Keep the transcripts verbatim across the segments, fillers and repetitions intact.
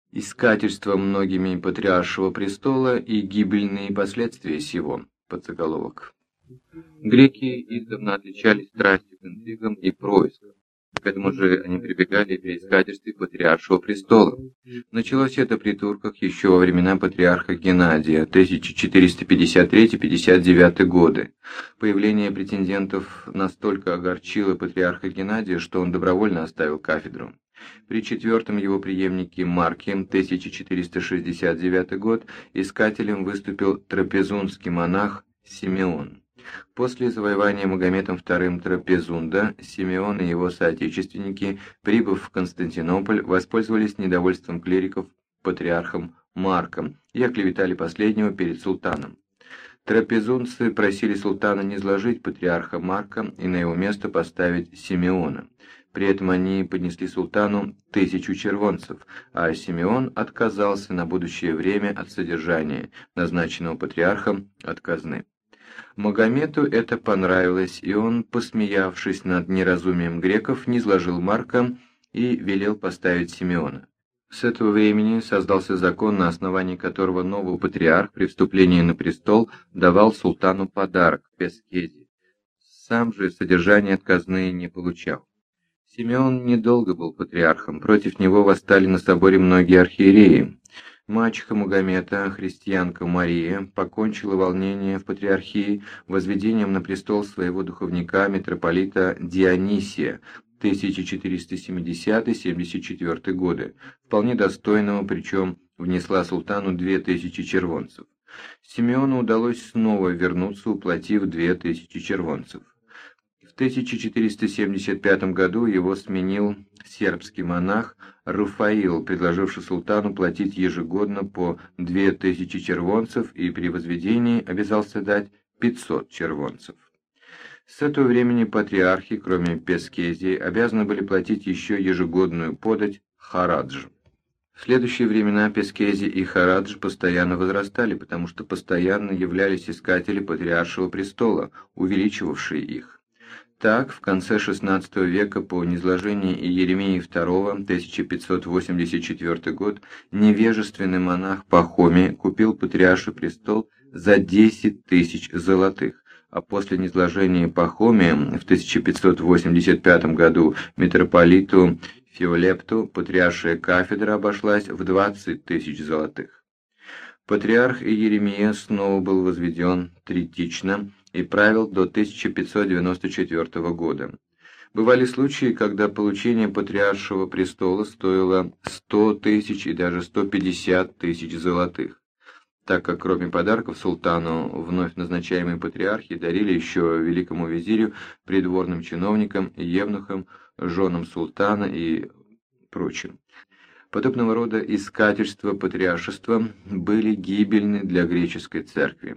Искательство многими патриаршего престола и гибельные последствия сего. Подзаголовок. Греки издавна отличались страстью к интригам и проискам. К этому же они прибегали при искательстве патриаршего престола. Началось это при турках еще во времена патриарха Геннадия, тысяча четыреста пятьдесят третий — пятьдесят девятый годы. Появление претендентов настолько огорчило патриарха Геннадия, что он добровольно оставил кафедру. При четвертом его преемнике Марке, тысяча четыреста шестьдесят девятый год, искателем выступил трапезунский монах Симеон. После завоевания Магометом вторым Трапезунда, Симеон и его соотечественники, прибыв в Константинополь, воспользовались недовольством клириков патриархом Марком и оклеветали последнего перед султаном. Трапезунцы просили султана не сложить патриарха Марка и на его место поставить Симеона. При этом они поднесли султану тысячу червонцев, а Симеон отказался на будущее время от содержания, назначенного патриархом от казны. Магомету это понравилось, и он, посмеявшись над неразумием греков, низложил Марка и велел поставить Симеона. С этого времени создался закон, на основании которого новый патриарх при вступлении на престол давал султану подарок – пескези. Сам же содержание от казны не получал. Симеон недолго был патриархом, против него восстали на соборе многие архиереи. Мачеха Магомета, христианка Мария, покончила волнение в патриархии возведением на престол своего духовника, митрополита Дионисия, тысяча четыреста семидесятый — семьдесят четвёртый годы, вполне достойного, причем внесла султану две тысячи червонцев. Симеону удалось снова вернуться, уплатив две тысячи червонцев. В тысяча четыреста семьдесят пятом году его сменил сербский монах Руфаил, предложивший султану платить ежегодно по две тысячи червонцев и при возведении обязался дать пятьсот червонцев. С этого времени патриархи, кроме пескези, обязаны были платить еще ежегодную подать харадж. В следующие времена пескези и харадж постоянно возрастали, потому что постоянно являлись искатели патриаршего престола, увеличивавшие их. Так, в конце шестнадцатого века по низложении Иеремии второго, тысяча пятьсот восемьдесят четвёртый год, невежественный монах Пахомий купил патриарший престол за десять тысяч золотых, а после низложения Пахомия в тысяча пятьсот восемьдесят пятом году митрополиту Феолепту патриаршая кафедра обошлась в двадцать тысяч золотых. Патриарх Иеремия снова был возведен третично и правил до тысяча пятьсот девяносто четвёртого года. Бывали случаи, когда получение патриаршего престола стоило сто тысяч и даже сто пятьдесят тысяч золотых, так как кроме подарков султану вновь назначаемые патриархи дарили еще великому визирю, придворным чиновникам, евнухам, женам султана и прочим. Подобного рода искательства патриаршества были гибельны для греческой церкви.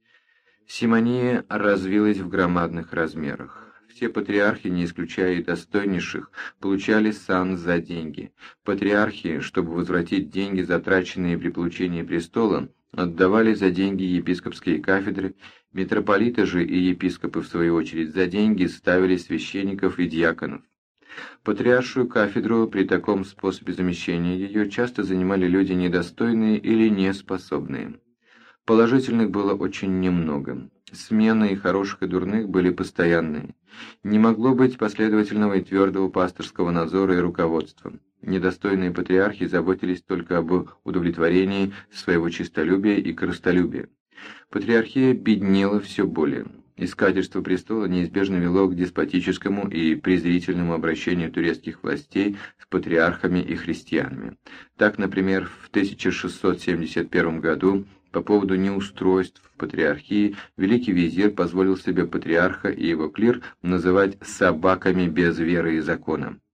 Симония развилась в громадных размерах. Все патриархи, не исключая и достойнейших, получали сан за деньги. Патриархи, чтобы возвратить деньги, затраченные при получении престола, отдавали за деньги епископские кафедры, митрополиты же и епископы, в свою очередь, за деньги ставили священников и диаконов. Патриаршую кафедру при таком способе замещения ее часто занимали люди недостойные или неспособные. Положительных было очень немного. Смены и хороших, и дурных были постоянные. Не могло быть последовательного и твердого пасторского надзора и руководства. Недостойные патриархи заботились только об удовлетворении своего честолюбия и корыстолюбия. Патриархия беднела все более. Искательство престола неизбежно вело к деспотическому и презрительному обращению турецких властей с патриархами и христианами. Так, например, в тысяча шестьсот семьдесят первом году по поводу неустройств в патриархии великий визирь позволил себе патриарха и его клир называть «собаками без веры и закона».